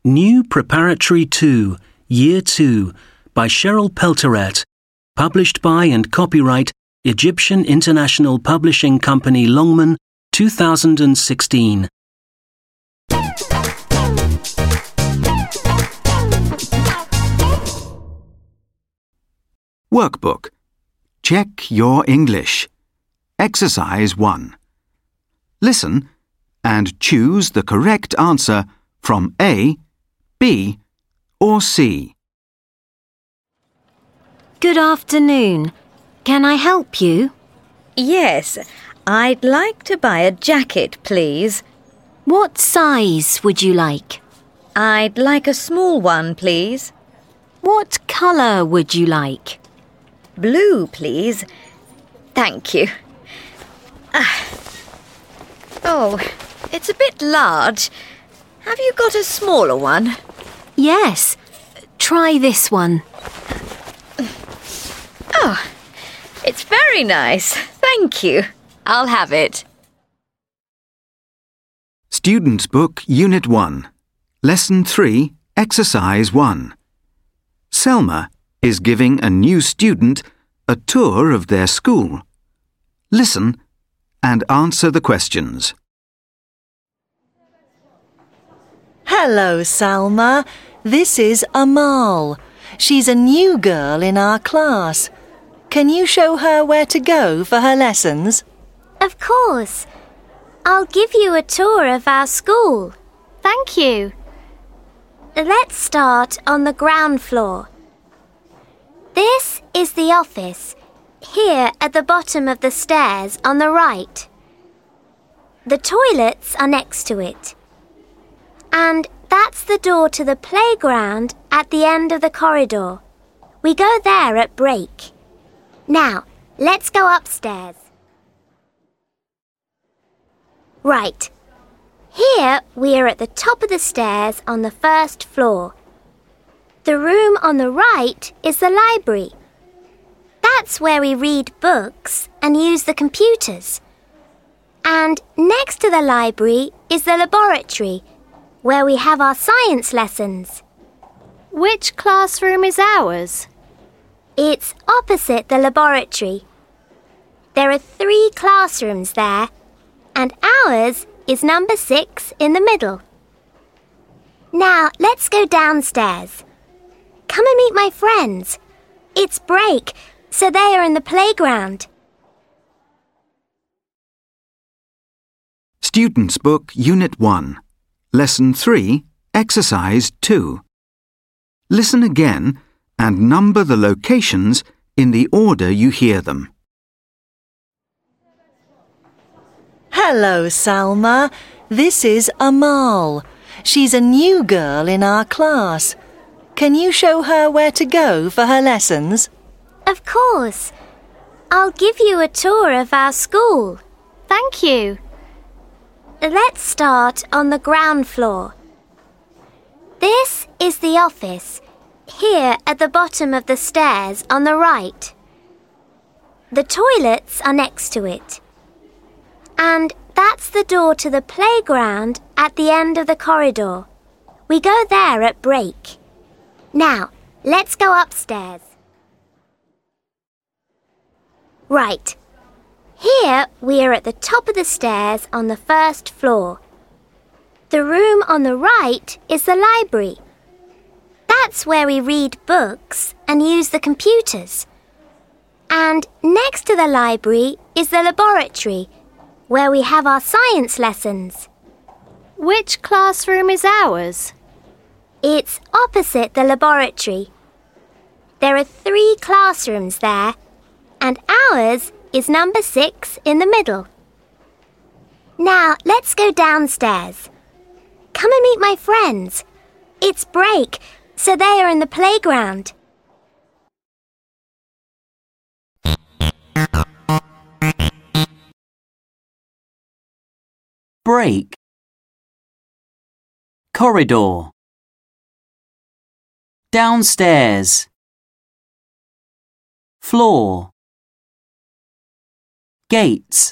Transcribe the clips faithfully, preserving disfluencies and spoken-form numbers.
New Preparatory two, Year two, by Cheryl Pelteret, published by and copyright Egyptian International Publishing Company Longman, two thousand sixteen. Workbook. Check your English. Exercise one. Listen and choose the correct answer from A, B, or C. Good afternoon. Can I help you? Yes, I'd like to buy a jacket, please. What size would you like? I'd like a small one, please. What colour would you like? Blue, please. Thank you. Ah. Oh, it's a bit large. Have you got a smaller one? Yes. Try this one. Oh, it's very nice. Thank you. I'll have it. Student's Book, Unit one. Lesson three, Exercise one. Selma is giving a new student a tour of their school. Listen and answer the questions. Hello, Salma. This is Amal. She's a new girl in our class. Can you show her where to go for her lessons? Of course. I'll give you a tour of our school. Thank you. Let's start on the ground floor. This is the office, here at the bottom of the stairs on the right. The toilets are next to it. And that's the door to the playground at the end of the corridor. We go there at break. Now, let's go upstairs. Right. Here we are at the top of the stairs on the first floor. The room on the right is the library. That's where we read books and use the computers. And next to the library is the laboratory, where we have our science lessons. Which classroom is ours? It's opposite the laboratory. There are three classrooms there, and ours is number six in the middle. Now, let's go downstairs. Come and meet my friends. It's break, so they are in the playground. Student's Book, Unit one. Lesson three, Exercise two. Listen again and number the locations in the order you hear them. Hello, Salma. This is Amal. She's a new girl in our class. Can you show her where to go for her lessons? Of course. I'll give you a tour of our school. Thank you. Let's start on the ground floor. This is the office, here at the bottom of the stairs on the right. The toilets are next to it. And that's the door to the playground at the end of the corridor. We go there at break. Now, let's go upstairs. Right. Here we are at the top of the stairs on the first floor. The room on the right is the library. That's where we read books and use the computers. And next to the library is the laboratory, where we have our science lessons. Which classroom is ours? It's opposite the laboratory. There are three classrooms there, and ours is number six in the middle. Now, let's go downstairs. Come and meet my friends. It's break, so they are in the playground. Break. Corridor. Downstairs. Floor. Gates.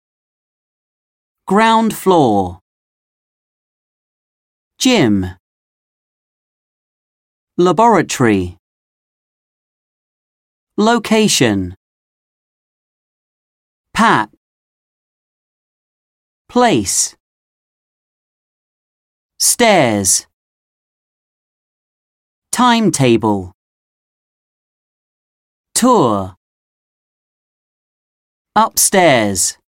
Ground floor. Gym. Laboratory. Location. Pack. Place. Stairs. Timetable. Tour. Upstairs.